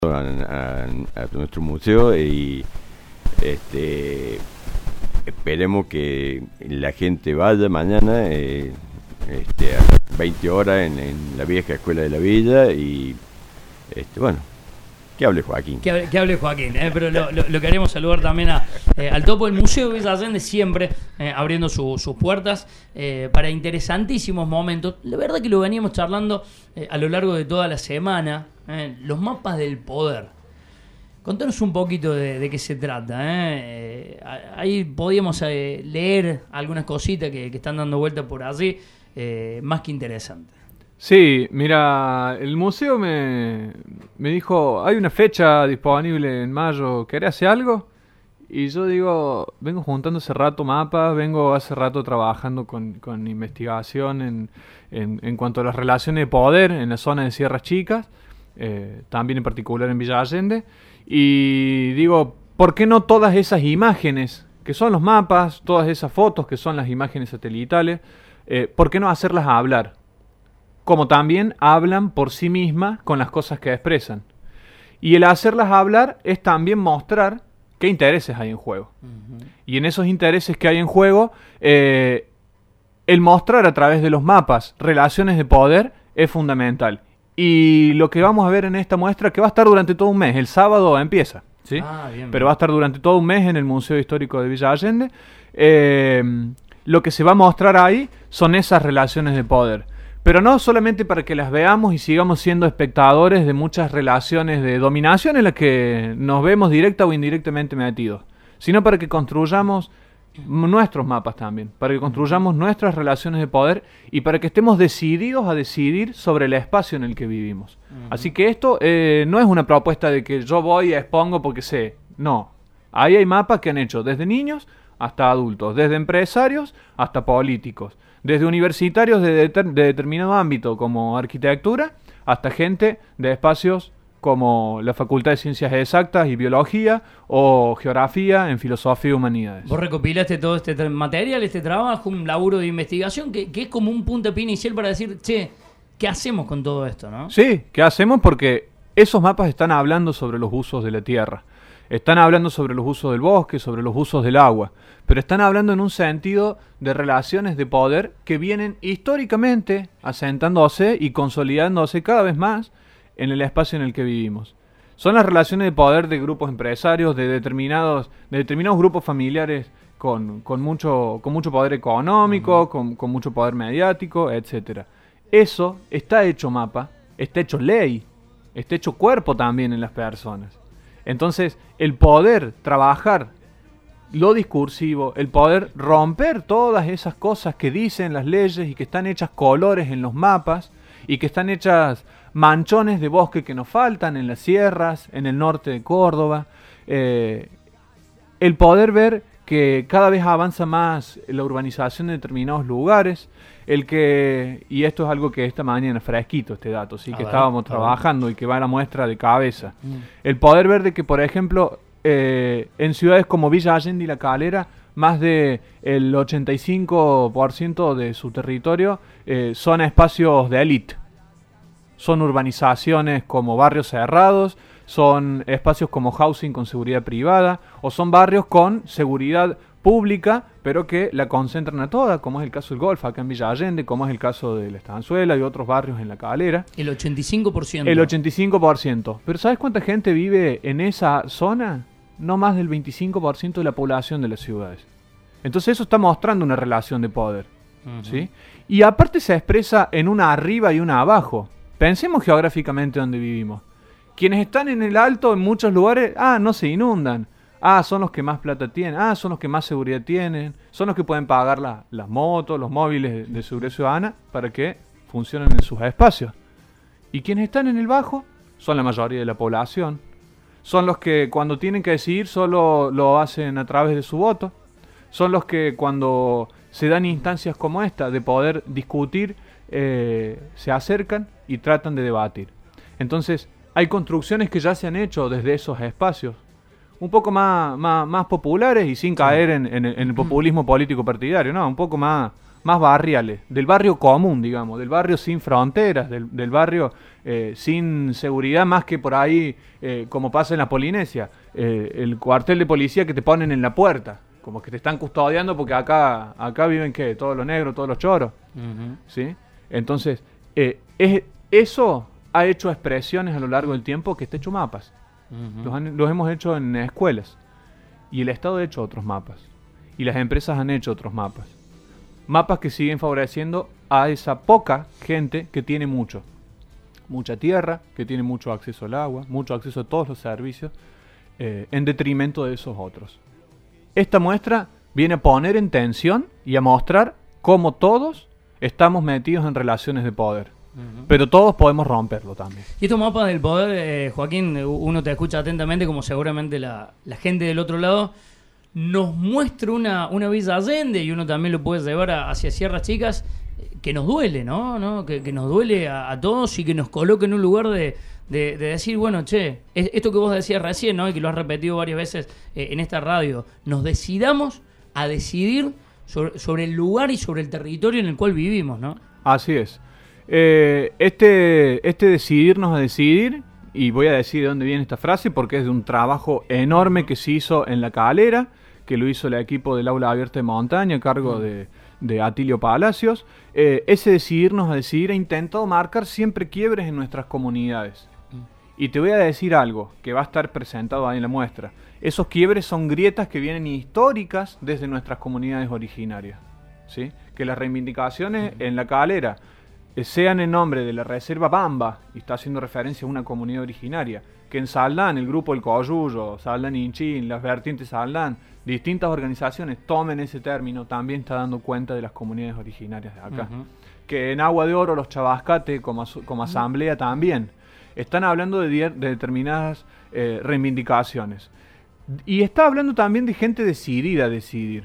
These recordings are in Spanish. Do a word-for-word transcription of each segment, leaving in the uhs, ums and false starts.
a, a, a nuestro museo y este esperemos que la gente vaya mañana eh, este, a veinte horas en, en la vieja escuela de la villa y este, bueno, que hable Joaquín. Que hable, que hable Joaquín, eh, pero lo, lo, lo queremos saludar también a, eh, al topo del Museo de Villa Allende, siempre eh, abriendo su, sus puertas eh, para interesantísimos momentos. La verdad que lo veníamos charlando eh, a lo largo de toda la semana, eh, los mapas del poder. Contanos un poquito de, de qué se trata. ¿eh? Eh, ahí podíamos eh, leer algunas cositas que, que están dando vuelta por allí, eh, más que interesantes. Sí, mira, el museo me, me dijo, hay una fecha disponible en mayo, ¿querés hacer algo? Y yo digo, vengo juntando hace rato mapas, vengo hace rato trabajando con, con investigación en, en, en cuanto a las relaciones de poder en la zona de Sierras Chicas, eh, también en particular en Villa Allende, y digo, ¿por qué no todas esas imágenes, que son los mapas, todas esas fotos, que son las imágenes satelitales, eh, ¿por qué no hacerlas hablar? Como también hablan por sí mismas con las cosas que expresan. Y el hacerlas hablar es también mostrar qué intereses hay en juego. Uh-huh. Y en esos intereses que hay en juego, eh, el mostrar a través de los mapas relaciones de poder es fundamental. Y lo que vamos a ver en esta muestra, que va a estar durante todo un mes, el sábado empieza, ¿sí? Ah, bien, pero va a estar durante todo un mes en el Museo Histórico de Villa Allende. Eh, lo que se va a mostrar ahí son esas relaciones de poder. Pero no solamente para que las veamos y sigamos siendo espectadores de muchas relaciones de dominación en las que nos vemos directa o indirectamente metidos, sino para que construyamos nuestros mapas también, para que construyamos nuestras relaciones de poder y para que estemos decididos a decidir sobre el espacio en el que vivimos. Uh-huh. Así que esto eh, no es una propuesta de que yo voy y expongo porque sé, no. Ahí hay mapas que han hecho desde niños hasta adultos, desde empresarios hasta políticos, desde universitarios de, de, de determinado ámbito como arquitectura hasta gente de espacios como la Facultad de Ciencias Exactas y Biología o Geografía en Filosofía y Humanidades. Vos recopilaste todo este tra- material, este trabajo, un laburo de investigación que, que es como un puntapié inicial para decir, che, ¿qué hacemos con todo esto, no? Sí, ¿qué hacemos? Porque esos mapas están hablando sobre los usos de la tierra. Están hablando sobre los usos del bosque, sobre los usos del agua, pero están hablando en un sentido de relaciones de poder que vienen históricamente asentándose y consolidándose cada vez más en el espacio en el que vivimos. Son las relaciones de poder de grupos empresarios, de determinados, de determinados grupos familiares con, con, mucho, con mucho poder económico, uh-huh. con, con mucho poder mediático, etcétera. Eso está hecho mapa, está hecho ley, está hecho cuerpo también en las personas. Entonces, el poder trabajar lo discursivo, el poder romper todas esas cosas que dicen las leyes y que están hechas colores en los mapas y que están hechas manchones de bosque que nos faltan en las sierras, en el norte de Córdoba, eh, el poder ver que cada vez avanza más la urbanización de determinados lugares, el que, y esto es algo que esta mañana, fresquito este dato, sí, a que ver, estábamos trabajando y que va a la muestra de cabeza, mm. el poder ver de que, por ejemplo, eh, en ciudades como Villa Allende y La Calera, más de el ochenta y cinco por ciento de su territorio eh, son espacios de élite, son urbanizaciones como barrios cerrados, son espacios como housing con seguridad privada, o son barrios con seguridad pública, pero que la concentran a toda, como es el caso del Golf acá en Villa Allende, como es el caso de la Estanzuela y otros barrios en La Calera. El ochenta y cinco por ciento. El ochenta y cinco por ciento. Pero ¿sabes cuánta gente vive en esa zona? No más del veinticinco por ciento de la población de las ciudades. Entonces eso está mostrando una relación de poder, uh-huh. ¿sí? Y aparte se expresa en una arriba y una abajo. Pensemos geográficamente donde vivimos. Quienes están en el alto en muchos lugares, ah, no se inundan. Ah, son los que más plata tienen. Ah, son los que más seguridad tienen. Son los que pueden pagar la, las motos, los móviles de, de seguridad ciudadana para que funcionen en sus espacios. Y quienes están en el bajo son la mayoría de la población. Son los que cuando tienen que decidir solo lo hacen a través de su voto. Son los que cuando se dan instancias como esta de poder discutir, eh, se acercan y tratan de debatir. Entonces, hay construcciones que ya se han hecho desde esos espacios, un poco más, más, más populares y sin caer en, en, en el populismo político partidario, no, un poco más, más barriales, del barrio común, digamos, del barrio sin fronteras, del, del barrio eh, sin seguridad, más que por ahí, eh, como pasa en la Polinesia, eh, el cuartel de policía que te ponen en la puerta, como que te están custodiando porque acá acá viven, ¿qué? Todos los negros, todos los choros, uh-huh. ¿Sí? Entonces, eh, es, eso ha hecho expresiones a lo largo del tiempo que está hecho mapas. Uh-huh. Los, han, los hemos hecho en escuelas. Y el Estado ha hecho otros mapas. Y las empresas han hecho otros mapas. Mapas que siguen favoreciendo a esa poca gente que tiene mucho. Mucha tierra, que tiene mucho acceso al agua, mucho acceso a todos los servicios, eh, en detrimento de esos otros. Esta muestra viene a poner en tensión y a mostrar cómo todos estamos metidos en relaciones de poder. Uh-huh. Pero todos podemos romperlo también. Y estos mapas del poder, eh, Joaquín, uno te escucha atentamente, como seguramente la, la gente del otro lado, nos muestra una, una Villa Allende, y uno también lo puede llevar a, hacia Sierras Chicas, que nos duele, ¿no? ¿No? Que, que nos duele a, a todos y que nos coloca en un lugar de, de, de decir, bueno, che, esto que vos decías recién, ¿no? Y que lo has repetido varias veces eh, en esta radio, nos decidamos a decidir sobre, sobre el lugar y sobre el territorio en el cual vivimos, ¿no? Así es. Eh, este, este decidirnos a decidir, y voy a decir de dónde viene esta frase, porque es de un trabajo enorme que se hizo en La Calera, que lo hizo el equipo del Aula Abierta de Montaña, a cargo de, de Atilio Palacios. Eh, ese decidirnos a decidir ha intentado marcar siempre quiebres en nuestras comunidades. Y te voy a decir algo que va a estar presentado ahí en la muestra. Esos quiebres son grietas que vienen históricas desde nuestras comunidades originarias, ¿sí? Que las reivindicaciones en La Calera sean en nombre de la Reserva Bamba, y está haciendo referencia a una comunidad originaria, que en Saldán, el grupo El Coyullo, Saldán Inchín, las vertientes Saldán, distintas organizaciones tomen ese término, también está dando cuenta de las comunidades originarias de acá. Uh-huh. Que en Agua de Oro, los Chabascate, como, como asamblea también, están hablando de, de determinadas eh, reivindicaciones. Y está hablando también de gente decidida a decidir.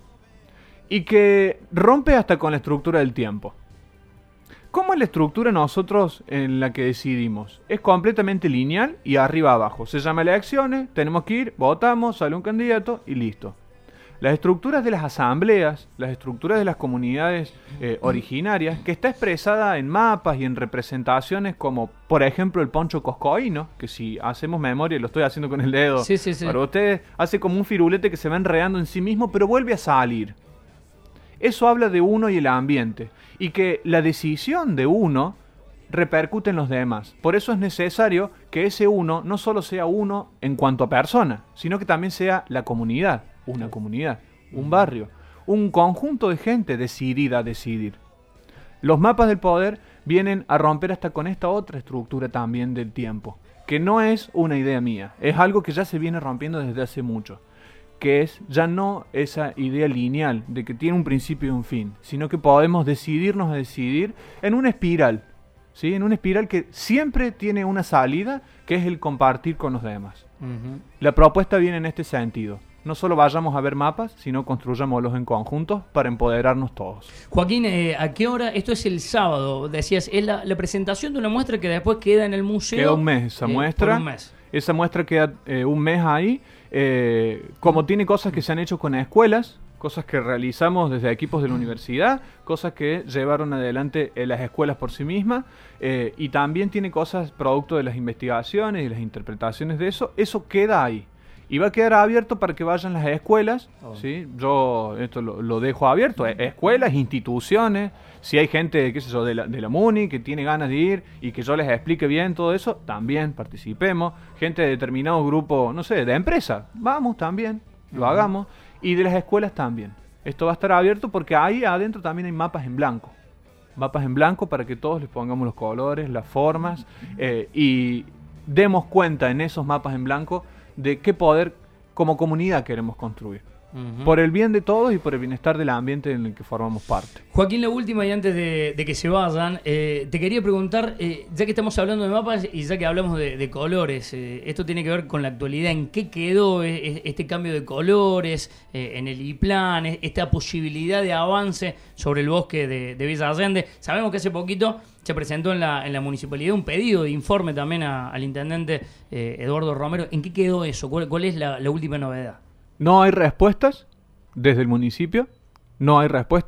Y que rompe hasta con la estructura del tiempo. ¿Cómo es la estructura nosotros en la que decidimos? Es completamente lineal y arriba abajo. Se llama elecciones, tenemos que ir, votamos, sale un candidato y listo. Las estructuras de las asambleas, las estructuras de las comunidades eh, originarias, que está expresada en mapas y en representaciones como, por ejemplo, el poncho coscoíno, que si hacemos memoria, lo estoy haciendo con el dedo, sí, sí, sí. para ustedes, hace como un firulete que se va enredando en sí mismo, pero vuelve a salir. Eso habla de uno y el ambiente, y que la decisión de uno repercute en los demás. Por eso es necesario que ese uno no solo sea uno en cuanto a persona, sino que también sea la comunidad, una comunidad, un barrio, un conjunto de gente decidida a decidir. Los mapas del poder vienen a romper hasta con esta otra estructura también del tiempo, que no es una idea mía, es algo que ya se viene rompiendo desde hace mucho. Que es ya no esa idea lineal de que tiene un principio y un fin, sino que podemos decidirnos a decidir en una espiral, ¿sí? En una espiral que siempre tiene una salida, que es el compartir con los demás. Uh-huh. La propuesta viene en este sentido. No solo vayamos a ver mapas, sino construyámoslos en conjuntos para empoderarnos todos. Joaquín, eh, ¿a qué hora? Esto es el sábado, decías, es la, la presentación de una muestra que después queda en el museo. Queda un mes esa eh, muestra. Un mes. Esa muestra queda eh, un mes ahí. Eh, como tiene cosas que se han hecho con escuelas, cosas que realizamos desde equipos de la universidad, cosas que llevaron adelante eh, las escuelas por sí mismas, eh, y también tiene cosas producto de las investigaciones y las interpretaciones de eso. Eso queda ahí. Y va a quedar abierto para que vayan las escuelas, oh. ¿sí? Yo esto lo, lo dejo abierto, escuelas, instituciones, si hay gente, qué sé yo, de la, de la MUNI que tiene ganas de ir y que yo les explique bien todo eso, también participemos. Gente de determinado grupo, no sé, de empresa, vamos también, lo uh-huh. hagamos. Y de las escuelas también. Esto va a estar abierto porque ahí adentro también hay mapas en blanco. Mapas en blanco para que todos les pongamos los colores, las formas, eh, y demos cuenta en esos mapas en blanco de qué poder como comunidad queremos construir. Uh-huh. Por el bien de todos y por el bienestar del ambiente en el que formamos parte. Joaquín, la última y antes de, de que se vayan, eh, te quería preguntar, eh, ya que estamos hablando de mapas y ya que hablamos de, de colores, eh, esto tiene que ver con la actualidad, ¿en qué quedó eh, este cambio de colores eh, en el I-Plan, esta posibilidad de avance sobre el bosque de, de Villa Allende? Sabemos que hace poquito se presentó en la, en la municipalidad un pedido de informe también a, al intendente eh, Eduardo Romero. ¿En qué quedó eso? ¿Cuál, cuál es la, la última novedad? No hay respuestas desde el municipio, no hay respuestas,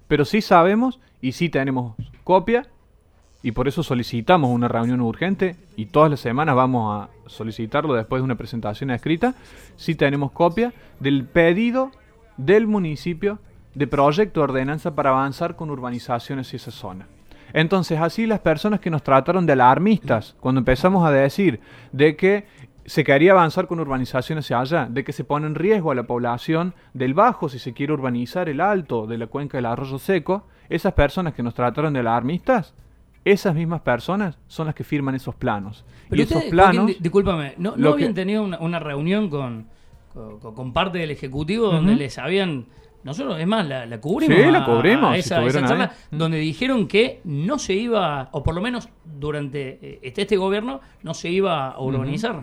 Pero sí sabemos y sí tenemos copia, y por eso solicitamos una reunión urgente, y todas las semanas vamos a solicitarlo después de una presentación escrita. Sí tenemos copia del pedido del municipio de proyecto de ordenanza para avanzar con urbanizaciones y esa zona. Entonces, así las personas que nos trataron de alarmistas, cuando empezamos a decir de que se quería avanzar con urbanización hacia allá, de que se pone en riesgo a la población del Bajo si se quiere urbanizar el Alto de la cuenca del Arroyo Seco, esas personas que nos trataron de alarmistas, esas mismas personas son las que firman esos planos. Pero y ustedes, esos planos... Joaquín, discúlpame, ¿no, no lo habían que- tenido una, una reunión con, con, con parte del Ejecutivo donde Ujú. les habían... Nosotros, es más, la, la cubrimos. Sí, la a- cubrimos, a si esa, esa estuvieron charla, ahí. donde dijeron que no se iba, o por lo menos durante eh, este, este gobierno, no se iba a urbanizar.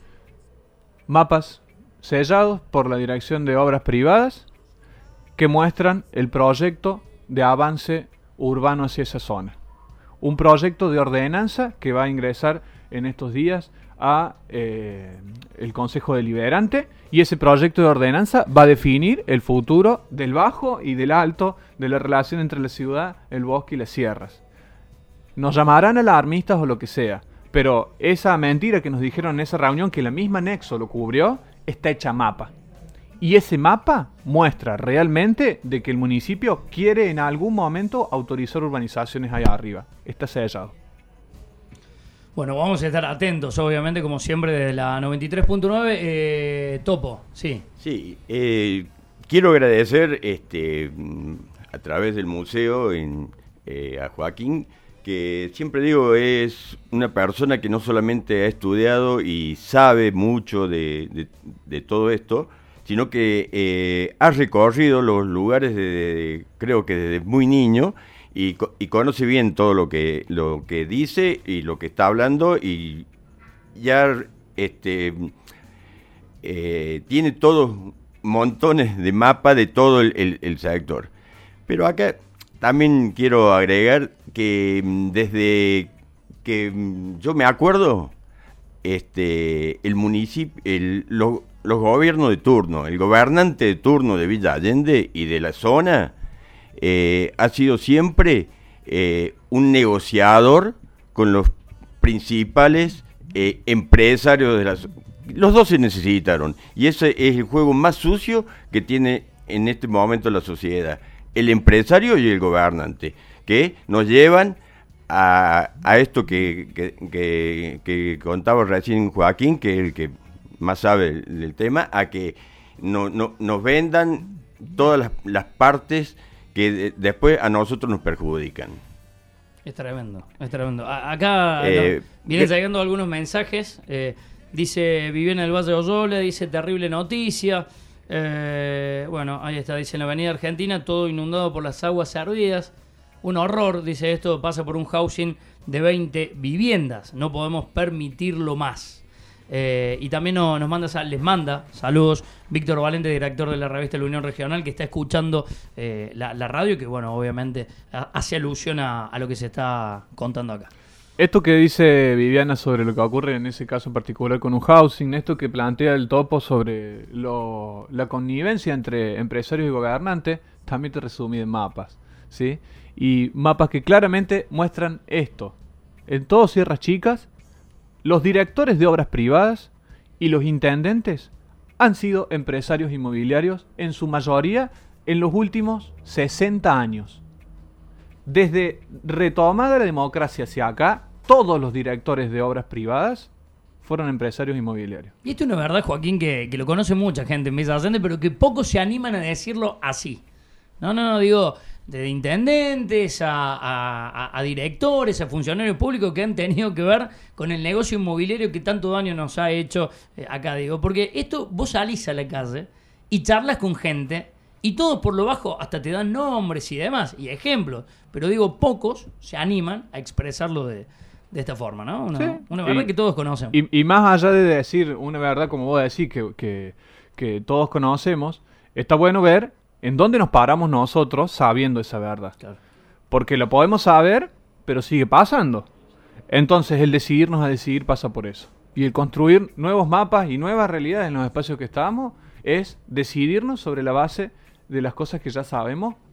Mapas sellados por la Dirección de Obras Privadas que muestran el proyecto de avance urbano hacia esa zona. Un proyecto de ordenanza que va a ingresar en estos días a eh, el Consejo Deliberante, y ese proyecto de ordenanza va a definir el futuro del Bajo y del Alto, de la relación entre la ciudad, el bosque y las sierras. Nos llamarán alarmistas o lo que sea, pero esa mentira que nos dijeron en esa reunión, que la misma Nexo lo cubrió, está hecha mapa. Y ese mapa muestra realmente de que el municipio quiere en algún momento autorizar urbanizaciones allá arriba. Está sellado. Bueno, vamos a estar atentos, obviamente, como siempre, de la noventa y tres punto nueve. Eh, Topo, sí. Sí, eh, quiero agradecer este, mm, a través del museo en, eh, a Joaquín, que siempre digo es una persona que no solamente ha estudiado y sabe mucho de, de, de todo esto, sino que eh, ha recorrido los lugares de, de- creo que desde muy niño, y, co- y conoce bien todo lo que lo que dice y lo que está hablando, y ya este eh, tiene todos montones de mapas de todo el, el- el sector. Pero acá también quiero agregar que mm, desde que mm, yo me acuerdo, este el municipio, el, lo- los gobiernos de turno, el gobernante de turno de Villa Allende y de la zona, eh, ha sido siempre eh, un negociador con los principales eh, empresarios de las... Los dos se necesitaron, y ese es el juego más sucio que tiene en este momento la sociedad, el empresario y el gobernante, que nos llevan a, a esto que, que, que, que contaba recién Joaquín, que es el que más sabe del, del tema, a que no, no, nos vendan todas las, las partes que de- después a nosotros nos perjudican. Es tremendo, es tremendo. A- acá Eh, no, vienen de- llegando algunos mensajes. eh, dice Viviana del Valle de Oyola, dice terrible noticia. Eh, bueno, ahí está, dice en la avenida Argentina, todo inundado por las aguas servidas. Un horror, dice esto, pasa por un housing de veinte viviendas. No podemos permitirlo más. Eh, y también no- nos manda, sal- les manda saludos Víctor Valente, director de la revista La Unión Regional, que está escuchando eh, la, la radio, que bueno, obviamente a- hace alusión a, a lo que se está contando acá. Esto que dice Viviana sobre lo que ocurre en ese caso particular con un housing, esto que plantea el Topo sobre lo- la connivencia entre empresarios y gobernantes, también te resumí en mapas, ¿sí? Y mapas que claramente muestran esto. En todo Sierras Chicas, los directores de obras privadas y los intendentes han sido empresarios inmobiliarios en su mayoría en los últimos sesenta años. Desde retomada la democracia hacia acá, todos los directores de obras privadas fueron empresarios inmobiliarios. Y esto es una verdad, Joaquín, que, que lo conoce mucha gente en Villa Allende, pero que pocos se animan a decirlo así. No, no, no, digo, de intendentes a, a- a- a directores, a funcionarios públicos que han tenido que ver con el negocio inmobiliario que tanto daño nos ha hecho eh, acá, digo. Porque esto, vos salís a la calle y charlas con gente y todos por lo bajo hasta te dan nombres y demás, y ejemplos. Pero digo, pocos se animan a expresarlo de, de esta forma, ¿no? Una, Sí. una verdad Y- que todos conocen. Y, y más allá de decir una verdad, como vos decís, que, que, que todos conocemos, está bueno ver en dónde nos paramos nosotros sabiendo esa verdad. Claro. Porque lo podemos saber, pero sigue pasando. Entonces el decidirnos a decidir pasa por eso. Y el construir nuevos mapas y nuevas realidades en los espacios que estamos es decidirnos sobre la base de las cosas que ya sabemos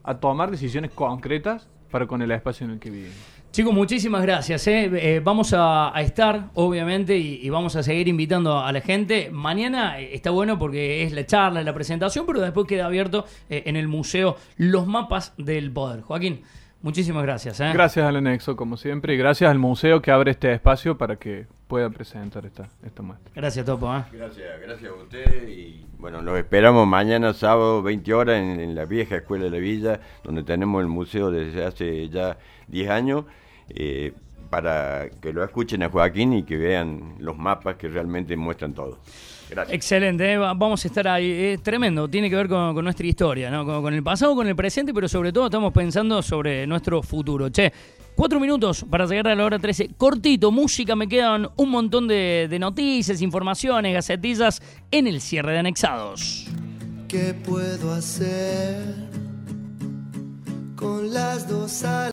a tomar decisiones concretas para con el espacio en el que vivimos. Chicos, muchísimas gracias. ¿eh? Eh, vamos a, a estar, obviamente, y, y vamos a seguir invitando a la gente. Mañana eh, está bueno porque es la charla, la presentación, pero después queda abierto eh, en el museo los mapas del poder. Joaquín, muchísimas gracias. ¿eh? Gracias al Anexo, como siempre, y gracias al museo que abre este espacio para que pueda presentar esta, esta muestra. Gracias, Topo. ¿eh? Gracias, gracias a ustedes y bueno, los esperamos mañana sábado veinte horas en, en la vieja Escuela de la Villa, donde tenemos el museo desde hace ya diez años. Eh, para que lo escuchen a Joaquín y que vean los mapas que realmente muestran todo. Gracias. Excelente, eh, vamos a estar ahí. Es tremendo, tiene que ver con, con nuestra historia, ¿no? Con, con el pasado, con el presente, pero sobre todo estamos pensando sobre nuestro futuro. Che, cuatro minutos para llegar a la hora trece. Cortito, música, me quedan un montón de, de noticias, informaciones, gacetillas en el cierre de Anexados. ¿Qué puedo hacer con las dos alas?